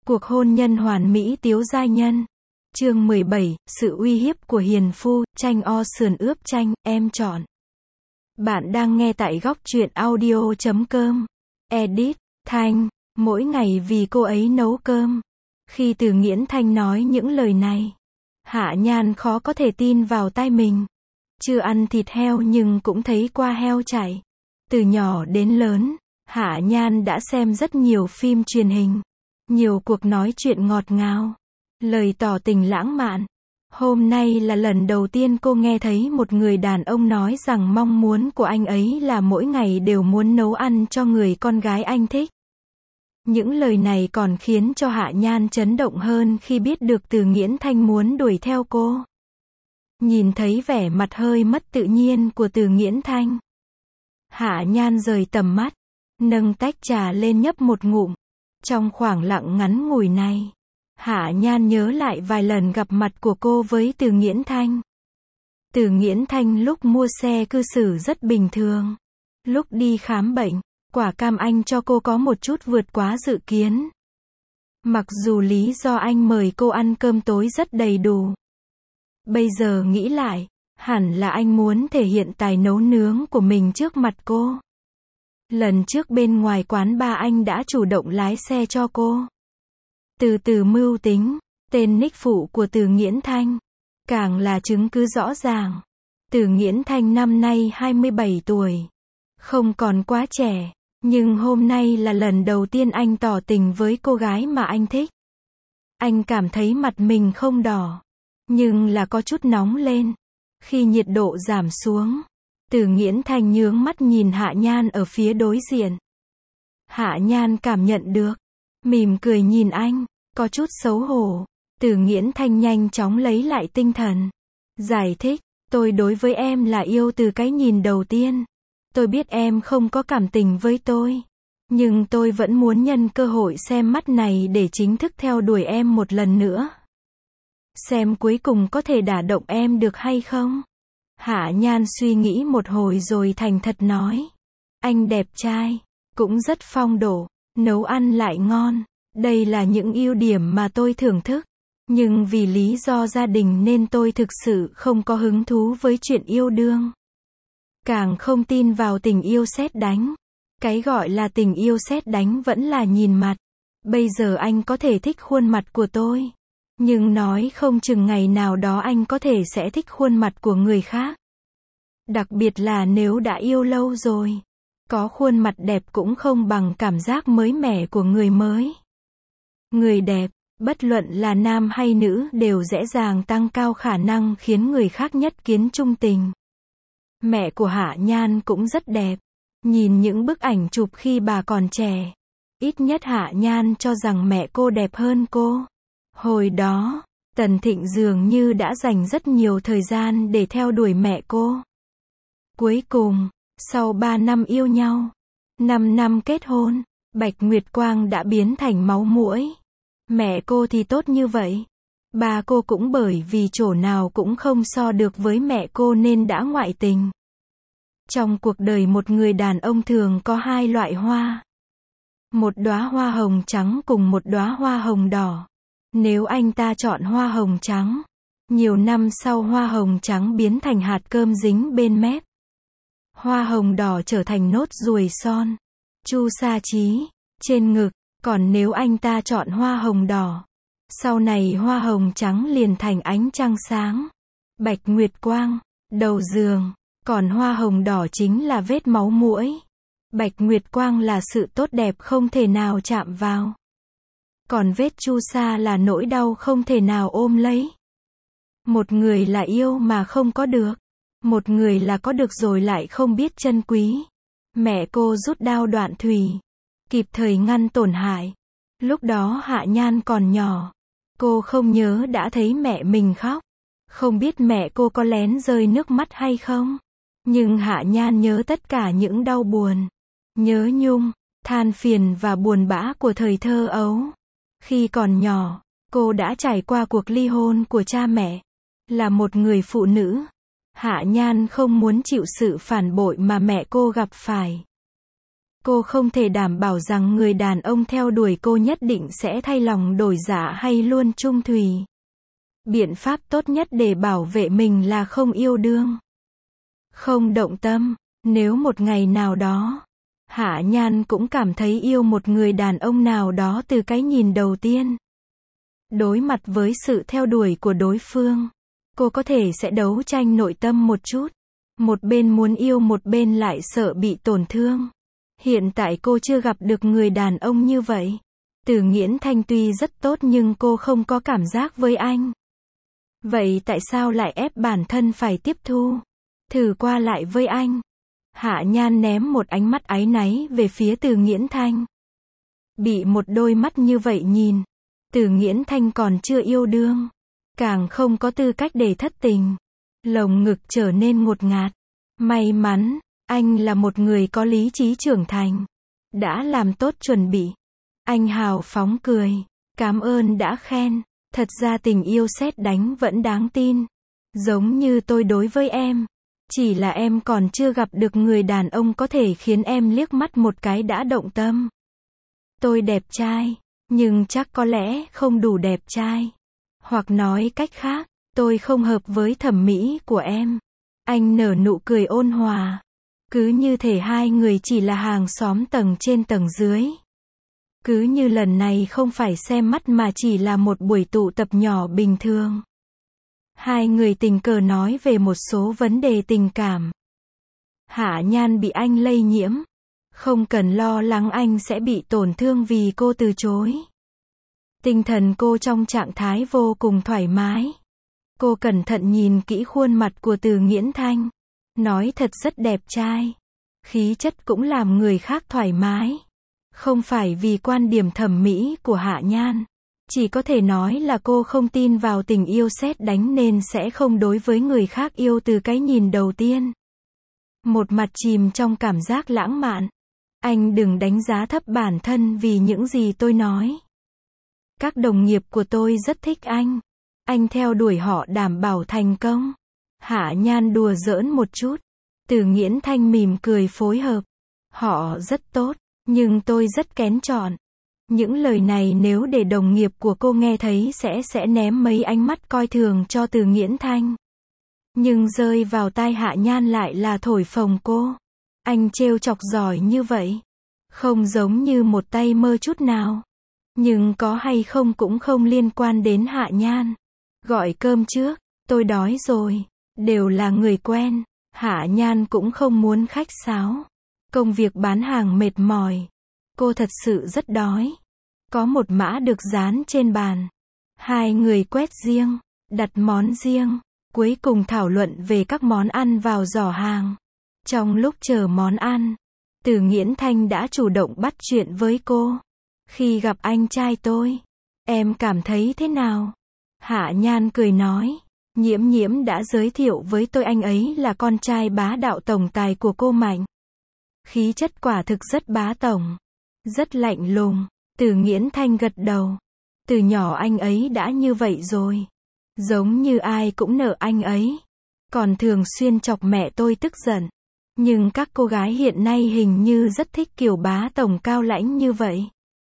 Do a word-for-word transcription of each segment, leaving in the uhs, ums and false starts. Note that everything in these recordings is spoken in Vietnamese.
Cuộc hôn nhân hoàn mỹ Tiếu Giai Nhân. Chương mười bảy, sự uy hiếp của hiền phu, chanh o sườn ướp chanh, em chọn. Bạn đang nghe tại góc truyện audio chấm com. Edit, Thanh, mỗi ngày vì cô ấy nấu cơm. Khi Từ Nghiễn Thanh nói những lời này, Hạ Nhan khó có thể tin vào tai mình. Chưa ăn thịt heo nhưng cũng thấy qua heo chạy. Từ nhỏ đến lớn, Hạ Nhan đã xem rất nhiều phim truyền hình. Nhiều cuộc nói chuyện ngọt ngào, lời tỏ tình lãng mạn. Hôm nay là lần đầu tiên cô nghe thấy một người đàn ông nói rằng mong muốn của anh ấy là mỗi ngày đều muốn nấu ăn cho người con gái anh thích. Những lời này còn khiến cho Hạ Nhan chấn động hơn khi biết được Từ Nghiễn Thanh muốn đuổi theo cô. Nhìn thấy vẻ mặt hơi mất tự nhiên của Từ Nghiễn Thanh, Hạ Nhan rời tầm mắt, nâng tách trà lên nhấp một ngụm. Trong khoảng lặng ngắn ngủi này, Hạ Nhan nhớ lại vài lần gặp mặt của cô với Từ Nghiễn Thanh. Từ Nghiễn Thanh lúc mua xe cư xử rất bình thường. Lúc đi khám bệnh, quả cam anh cho cô có một chút vượt quá dự kiến. Mặc dù lý do anh mời cô ăn cơm tối rất đầy đủ. Bây giờ nghĩ lại, hẳn là anh muốn thể hiện tài nấu nướng của mình trước mặt cô. Lần trước bên ngoài quán ba anh đã chủ động lái xe cho cô. Từ từ mưu tính, tên nick phụ của Từ Nghiễn Thanh, càng là chứng cứ rõ ràng. Từ Nghiễn Thanh năm nay hai mươi bảy tuổi. Không còn quá trẻ, nhưng hôm nay là lần đầu tiên anh tỏ tình với cô gái mà anh thích. Anh cảm thấy mặt mình không đỏ, nhưng là có chút nóng lên. Khi nhiệt độ giảm xuống, Từ Nghiễn Thanh nhướng mắt nhìn Hạ Nhan ở phía đối diện. Hạ Nhan cảm nhận được, mỉm cười nhìn anh, có chút xấu hổ. Từ Nghiễn Thanh nhanh chóng lấy lại tinh thần. Giải thích, tôi đối với em là yêu từ cái nhìn đầu tiên. Tôi biết em không có cảm tình với tôi, nhưng tôi vẫn muốn nhân cơ hội xem mắt này để chính thức theo đuổi em một lần nữa. Xem cuối cùng có thể đả động em được hay không? Hạ Nhan suy nghĩ một hồi rồi thành thật nói. Anh đẹp trai, cũng rất phong độ, nấu ăn lại ngon. Đây là những ưu điểm mà tôi thưởng thức. Nhưng vì lý do gia đình nên tôi thực sự không có hứng thú với chuyện yêu đương. Càng không tin vào tình yêu sét đánh. Cái gọi là tình yêu sét đánh vẫn là nhìn mặt. Bây giờ anh có thể thích khuôn mặt của tôi, nhưng nói không chừng ngày nào đó anh có thể sẽ thích khuôn mặt của người khác. Đặc biệt là nếu đã yêu lâu rồi. Có khuôn mặt đẹp cũng không bằng cảm giác mới mẻ của người mới. Người đẹp, bất luận là nam hay nữ đều dễ dàng tăng cao khả năng khiến người khác nhất kiến chung tình. Mẹ của Hạ Nhan cũng rất đẹp. Nhìn những bức ảnh chụp khi bà còn trẻ, ít nhất Hạ Nhan cho rằng mẹ cô đẹp hơn cô. Hồi đó, Tần Thịnh dường như đã dành rất nhiều thời gian để theo đuổi mẹ cô. Cuối cùng, sau ba năm yêu nhau, năm năm kết hôn, Bạch Nguyệt Quang đã biến thành máu muỗi. Mẹ cô thì tốt như vậy. Ba cô cũng bởi vì chỗ nào cũng không so được với mẹ cô nên đã ngoại tình. Trong cuộc đời một người đàn ông thường có hai loại hoa. Một đóa hoa hồng trắng cùng một đóa hoa hồng đỏ. Nếu anh ta chọn hoa hồng trắng, nhiều năm sau hoa hồng trắng biến thành hạt cơm dính bên mép. Hoa hồng đỏ trở thành nốt ruồi son, chu sa chí, trên ngực. Còn nếu anh ta chọn hoa hồng đỏ, sau này hoa hồng trắng liền thành ánh trăng sáng. Bạch Nguyệt Quang, đầu giường. Còn hoa hồng đỏ chính là vết máu muỗi. Bạch Nguyệt Quang là sự tốt đẹp không thể nào chạm vào. Còn vết chu sa là nỗi đau không thể nào ôm lấy. Một người là yêu mà không có được. Một người là có được rồi lại không biết trân quý. Mẹ cô rút đao đoạn thùy, kịp thời ngăn tổn hại. Lúc đó Hạ Nhan còn nhỏ. Cô không nhớ đã thấy mẹ mình khóc. Không biết mẹ cô có lén rơi nước mắt hay không. Nhưng Hạ Nhan nhớ tất cả những đau buồn, nhớ nhung, than phiền và buồn bã của thời thơ ấu. Khi còn nhỏ, cô đã trải qua cuộc ly hôn của cha mẹ. Là một người phụ nữ, Hạ Nhan không muốn chịu sự phản bội mà mẹ cô gặp phải. Cô không thể đảm bảo rằng người đàn ông theo đuổi cô nhất định sẽ thay lòng đổi dạ hay luôn trung thủy. Biện pháp tốt nhất để bảo vệ mình là không yêu đương. Không động tâm. Nếu một ngày nào đó, Hạ Nhan cũng cảm thấy yêu một người đàn ông nào đó từ cái nhìn đầu tiên. Đối mặt với sự theo đuổi của đối phương, cô có thể sẽ đấu tranh nội tâm một chút. Một bên muốn yêu, một bên lại sợ bị tổn thương. Hiện tại cô chưa gặp được người đàn ông như vậy. Từ Nghiễn Thanh tuy rất tốt nhưng cô không có cảm giác với anh. Vậy tại sao lại ép bản thân phải tiếp thu, thử qua lại với anh? Hạ Nhan ném một ánh mắt áy náy về phía Từ Nghiễn Thanh. Bị một đôi mắt như vậy nhìn, Từ Nghiễn Thanh còn chưa yêu đương, càng không có tư cách để thất tình. Lồng ngực trở nên ngột ngạt. May mắn, anh là một người có lý trí trưởng thành. Đã làm tốt chuẩn bị. Anh hào phóng cười. Cảm ơn đã khen. Thật ra tình yêu sét đánh vẫn đáng tin. Giống như tôi đối với em. Chỉ là em còn chưa gặp được người đàn ông có thể khiến em liếc mắt một cái đã động tâm. Tôi đẹp trai, nhưng chắc có lẽ không đủ đẹp trai. Hoặc nói cách khác, tôi không hợp với thẩm mỹ của em. Anh nở nụ cười ôn hòa. Cứ như thể hai người chỉ là hàng xóm tầng trên tầng dưới. Cứ như lần này không phải xem mắt mà chỉ là một buổi tụ tập nhỏ bình thường. Hai người tình cờ nói về một số vấn đề tình cảm. Hạ Nhan bị anh lây nhiễm. Không cần lo lắng anh sẽ bị tổn thương vì cô từ chối. Tinh thần cô trong trạng thái vô cùng thoải mái. Cô cẩn thận nhìn kỹ khuôn mặt của Từ Nghiễn Thanh. Nói thật rất đẹp trai. Khí chất cũng làm người khác thoải mái. Không phải vì quan điểm thẩm mỹ của Hạ Nhan. Chỉ có thể nói là cô không tin vào tình yêu sét đánh nên sẽ không đối với người khác yêu từ cái nhìn đầu tiên. Một mặt chìm trong cảm giác lãng mạn. Anh đừng đánh giá thấp bản thân vì những gì tôi nói. Các đồng nghiệp của tôi rất thích anh. Anh theo đuổi họ đảm bảo thành công. Hạ Nhan đùa giỡn một chút. Từ Nghiễn Thanh mỉm cười phối hợp. Họ rất tốt, nhưng tôi rất kén chọn. Những lời này nếu để đồng nghiệp của cô nghe thấy sẽ sẽ ném mấy ánh mắt coi thường cho Từ Nghiễn Thanh. Nhưng rơi vào tai Hạ Nhan lại là thổi phồng cô. Anh trêu chọc giỏi như vậy. Không giống như một tay mơ chút nào. Nhưng có hay không cũng không liên quan đến Hạ Nhan. Gọi cơm trước, tôi đói rồi. Đều là người quen. Hạ Nhan cũng không muốn khách sáo. Công việc bán hàng mệt mỏi. Cô thật sự rất đói. Có một mã được dán trên bàn. Hai người quét riêng, đặt món riêng. Cuối cùng thảo luận về các món ăn vào giỏ hàng. Trong lúc chờ món ăn, Từ Nghiễn Thanh đã chủ động bắt chuyện với cô. Khi gặp anh trai tôi, em cảm thấy thế nào? Hạ Nhan cười nói. Nhiễm Nhiễm đã giới thiệu với tôi anh ấy là con trai bá đạo tổng tài của cô Mạnh. Khí chất quả thực rất bá tổng. Rất lạnh lùng. Từ Nghiễn Thanh gật đầu. Từ nhỏ anh ấy đã như vậy rồi. Giống như ai cũng nợ anh ấy. Còn thường xuyên chọc mẹ tôi tức giận. Nhưng các cô gái hiện nay hình như rất thích kiểu bá tổng cao lãnh như vậy.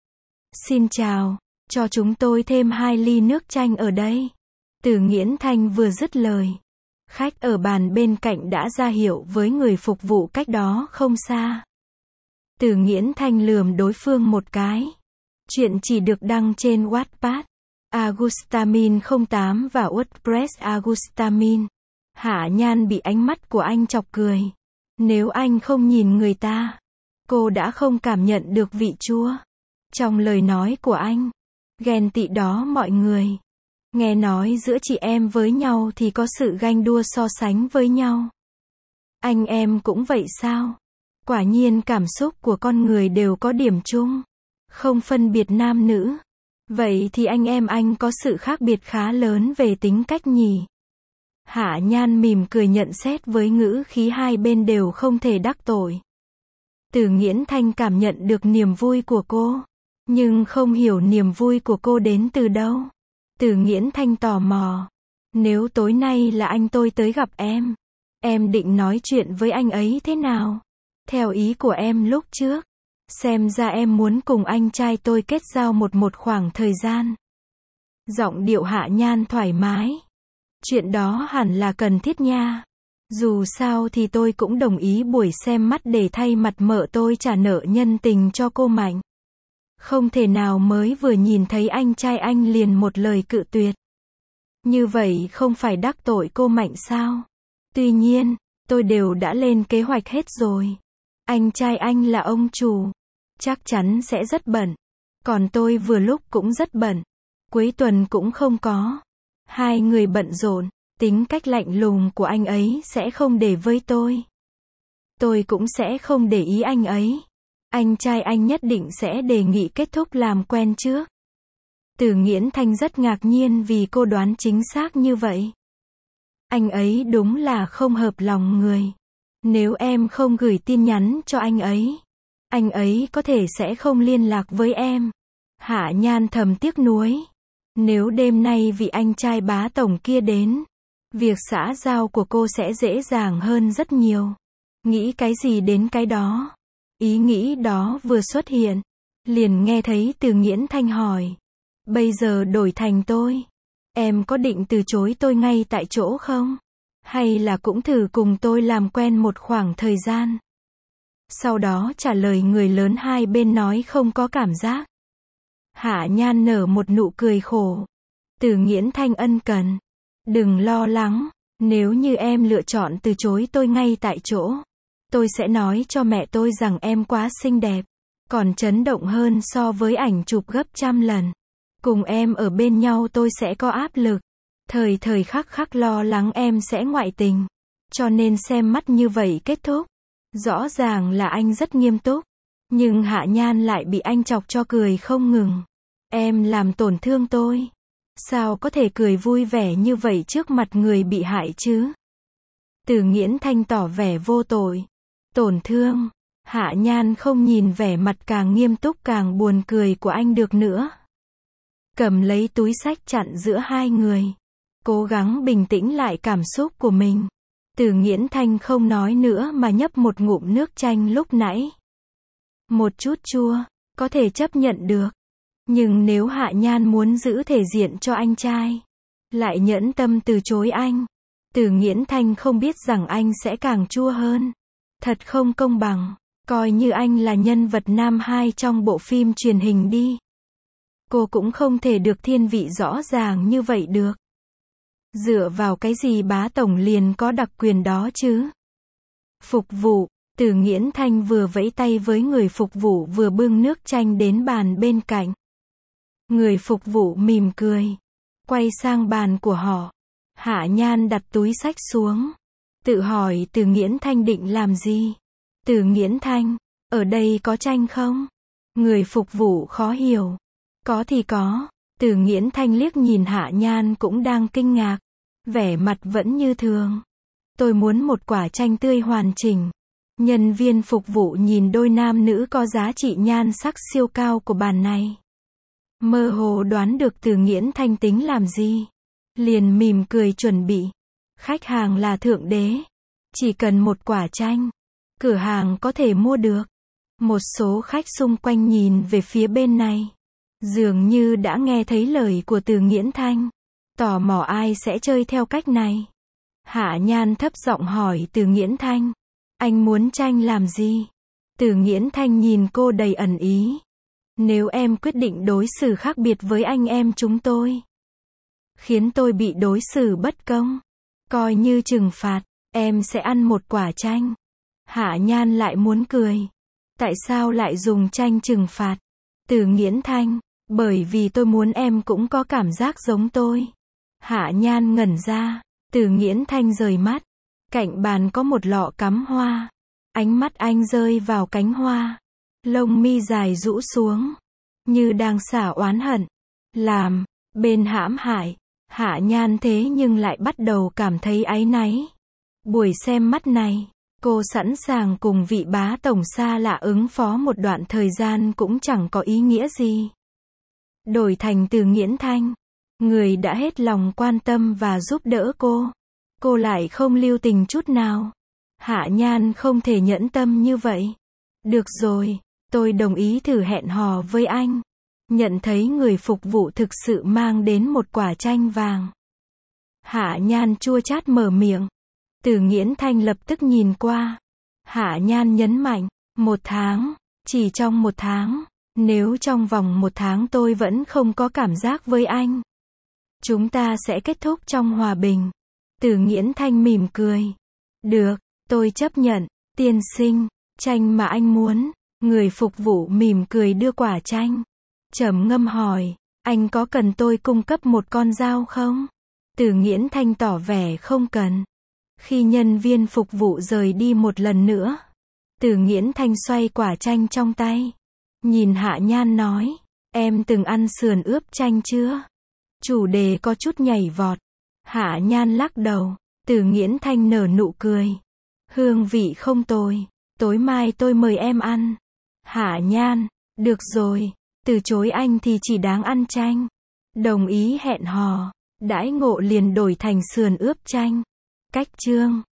Xin chào, cho chúng tôi thêm hai ly nước chanh ở đây. Từ Nghiễn Thanh vừa dứt lời. Khách ở bàn bên cạnh đã ra hiệu với người phục vụ cách đó không xa. Từ Nghiễn Thanh lườm đối phương một cái. Chuyện chỉ được đăng trên Wattpad, Agustamin không tám và WordPress Agustamin. Hạ Nhan bị ánh mắt của anh chọc cười. Nếu anh không nhìn người ta, cô đã không cảm nhận được vị chua trong lời nói của anh. Ghen tị đó mọi người. Nghe nói giữa chị em với nhau thì có sự ganh đua so sánh với nhau. Anh em cũng vậy sao? Quả nhiên cảm xúc của con người đều có điểm chung. Không phân biệt nam nữ. Vậy thì anh em anh có sự khác biệt khá lớn về tính cách nhỉ? Hạ Nhan mỉm cười nhận xét với ngữ khí hai bên đều không thể đắc tội. Từ Nghiễn Thanh cảm nhận được niềm vui của cô. Nhưng không hiểu niềm vui của cô đến từ đâu. Từ Nghiễn Thanh tò mò. Nếu tối nay là anh tôi tới gặp em, em định nói chuyện với anh ấy thế nào? Theo ý của em lúc trước, Xem ra em muốn cùng anh trai tôi kết giao một một khoảng thời gian. Giọng điệu Hạ Nhan thoải mái. Chuyện đó hẳn là cần thiết nha. Dù sao thì tôi cũng đồng ý buổi xem mắt để thay mặt mợ tôi trả nợ nhân tình cho cô Mạnh. Không thể nào mới vừa nhìn thấy anh trai anh liền một lời cự tuyệt. Như vậy không phải đắc tội cô Mạnh sao? Tuy nhiên, tôi đều đã lên kế hoạch hết rồi. Anh trai anh là ông chủ. Chắc chắn sẽ rất bận. Còn tôi vừa lúc cũng rất bận. Cuối tuần cũng không có. Hai người bận rộn, tính cách lạnh lùng của anh ấy sẽ không để với tôi. Tôi cũng sẽ không để ý anh ấy. Anh trai anh nhất định sẽ đề nghị kết thúc làm quen trước. Từ Nghiễn Thanh rất ngạc nhiên vì cô đoán chính xác như vậy. Anh ấy đúng là không hợp lòng người. Nếu em không gửi tin nhắn cho anh ấy, anh ấy có thể sẽ không liên lạc với em. Hạ Nhan thầm tiếc nuối. Nếu đêm nay vị anh trai bá tổng kia đến, việc xã giao của cô sẽ dễ dàng hơn rất nhiều. Nghĩ cái gì đến cái đó. Ý nghĩ đó vừa xuất hiện, liền nghe thấy Từ Nghiễn Thanh hỏi. Bây giờ đổi thành tôi. Em có định từ chối tôi ngay tại chỗ không? Hay là cũng thử cùng tôi làm quen một khoảng thời gian? Sau đó trả lời người lớn hai bên nói không có cảm giác. Hạ Nhan nở một nụ cười khổ. Từ Nghiễn Thanh ân cần. Đừng lo lắng, nếu như em lựa chọn từ chối tôi ngay tại chỗ, tôi sẽ nói cho mẹ tôi rằng em quá xinh đẹp, còn chấn động hơn so với ảnh chụp gấp trăm lần. Cùng em ở bên nhau tôi sẽ có áp lực. Thời thời khắc khắc lo lắng em sẽ ngoại tình. Cho nên xem mắt như vậy kết thúc. Rõ ràng là anh rất nghiêm túc. Nhưng Hạ Nhan lại bị anh chọc cho cười không ngừng. Em làm tổn thương tôi. Sao có thể cười vui vẻ như vậy trước mặt người bị hại chứ? Từ Nghiễn Thanh tỏ vẻ vô tội. Tổn thương. Hạ Nhan không nhìn vẻ mặt càng nghiêm túc càng buồn cười của anh được nữa. Cầm lấy túi xách chặn giữa hai người. Cố gắng bình tĩnh lại cảm xúc của mình. Từ Nghiễn Thanh không nói nữa mà nhấp một ngụm nước chanh lúc nãy. Một chút chua, có thể chấp nhận được. Nhưng nếu Hạ Nhan muốn giữ thể diện cho anh trai, lại nhẫn tâm từ chối anh, Từ Nghiễn Thanh không biết rằng anh sẽ càng chua hơn. Thật không công bằng, coi như anh là nhân vật nam hai trong bộ phim truyền hình đi. Cô cũng không thể được thiên vị rõ ràng như vậy được. Dựa vào cái gì bá tổng liền có đặc quyền đó chứ? Phục vụ, Từ Nghiễn Thanh vừa vẫy tay với người phục vụ vừa bưng nước chanh đến bàn bên cạnh. Người phục vụ mỉm cười, quay sang bàn của họ. Hạ Nhan đặt túi xách xuống, tự hỏi Từ Nghiễn Thanh định làm gì? Từ Nghiễn Thanh, ở đây có chanh không? Người phục vụ khó hiểu. Có thì có. Từ Nghiễn Thanh liếc nhìn Hạ Nhan cũng đang kinh ngạc. Vẻ mặt vẫn như thường. Tôi muốn một quả chanh tươi hoàn chỉnh. Nhân viên phục vụ nhìn đôi nam nữ có giá trị nhan sắc siêu cao của bàn này. Mơ hồ đoán được Từ Nghiễn Thanh tính làm gì. Liền mỉm cười chuẩn bị. Khách hàng là thượng đế. Chỉ cần một quả chanh. Cửa hàng có thể mua được. Một số khách xung quanh nhìn về phía bên này. Dường như đã nghe thấy lời của Từ Nghiễn Thanh. Tò mò ai sẽ chơi theo cách này. Hạ Nhan thấp giọng hỏi Từ Nghiễn Thanh. Anh muốn chanh làm gì? Từ Nghiễn Thanh nhìn cô đầy ẩn ý. Nếu em quyết định đối xử khác biệt với anh em chúng tôi, khiến tôi bị đối xử bất công, coi như trừng phạt, em sẽ ăn một quả chanh. Hạ Nhan lại muốn cười. Tại sao lại dùng chanh trừng phạt? Từ Nghiễn Thanh, bởi vì tôi muốn em cũng có cảm giác giống tôi. Hạ Nhan ngẩn ra. Từ Nghiễn Thanh rời mắt. Cạnh bàn có một lọ cắm hoa. Ánh mắt anh rơi vào cánh hoa. Lông mi dài rũ xuống, như đang xả oán hận. Làm bên hãm hại Hạ Nhan thế nhưng lại bắt đầu cảm thấy áy náy. Buổi xem mắt này, cô sẵn sàng cùng vị bá tổng xa lạ ứng phó một đoạn thời gian cũng chẳng có ý nghĩa gì. Đổi thành Từ Nghiễn Thanh, người đã hết lòng quan tâm và giúp đỡ cô, cô lại không lưu tình chút nào. Hạ Nhan không thể nhẫn tâm như vậy. Được rồi, Tôi đồng ý thử hẹn hò với anh. Nhận thấy người phục vụ thực sự mang đến một quả chanh vàng. Hạ Nhan chua chát mở miệng. Từ Nghiễn Thanh lập tức nhìn qua. Hạ Nhan nhấn mạnh, một tháng, chỉ trong một tháng, nếu trong vòng một tháng tôi vẫn không có cảm giác với anh, chúng ta sẽ kết thúc trong hòa bình. Từ Nghiễn Thanh mỉm cười. Được, tôi chấp nhận, tiên sinh, chanh mà anh muốn. Người phục vụ mỉm cười đưa quả chanh. Trầm ngâm hỏi, anh có cần tôi cung cấp một con dao không? Từ Nghiễn Thanh tỏ vẻ không cần. Khi nhân viên phục vụ rời đi một lần nữa, Từ Nghiễn Thanh xoay quả chanh trong tay. Nhìn Hạ Nhan nói, em từng ăn sườn ướp chanh chưa? Chủ đề có chút nhảy vọt. Hạ Nhan lắc đầu. Từ Nghiễn Thanh nở nụ cười. Hương vị không tồi. Tối mai tôi mời em ăn. Hạ Nhan, được rồi. Từ chối anh thì chỉ đáng ăn chanh. Đồng ý hẹn hò. Đãi ngộ liền đổi thành sườn ướp chanh. Cách chương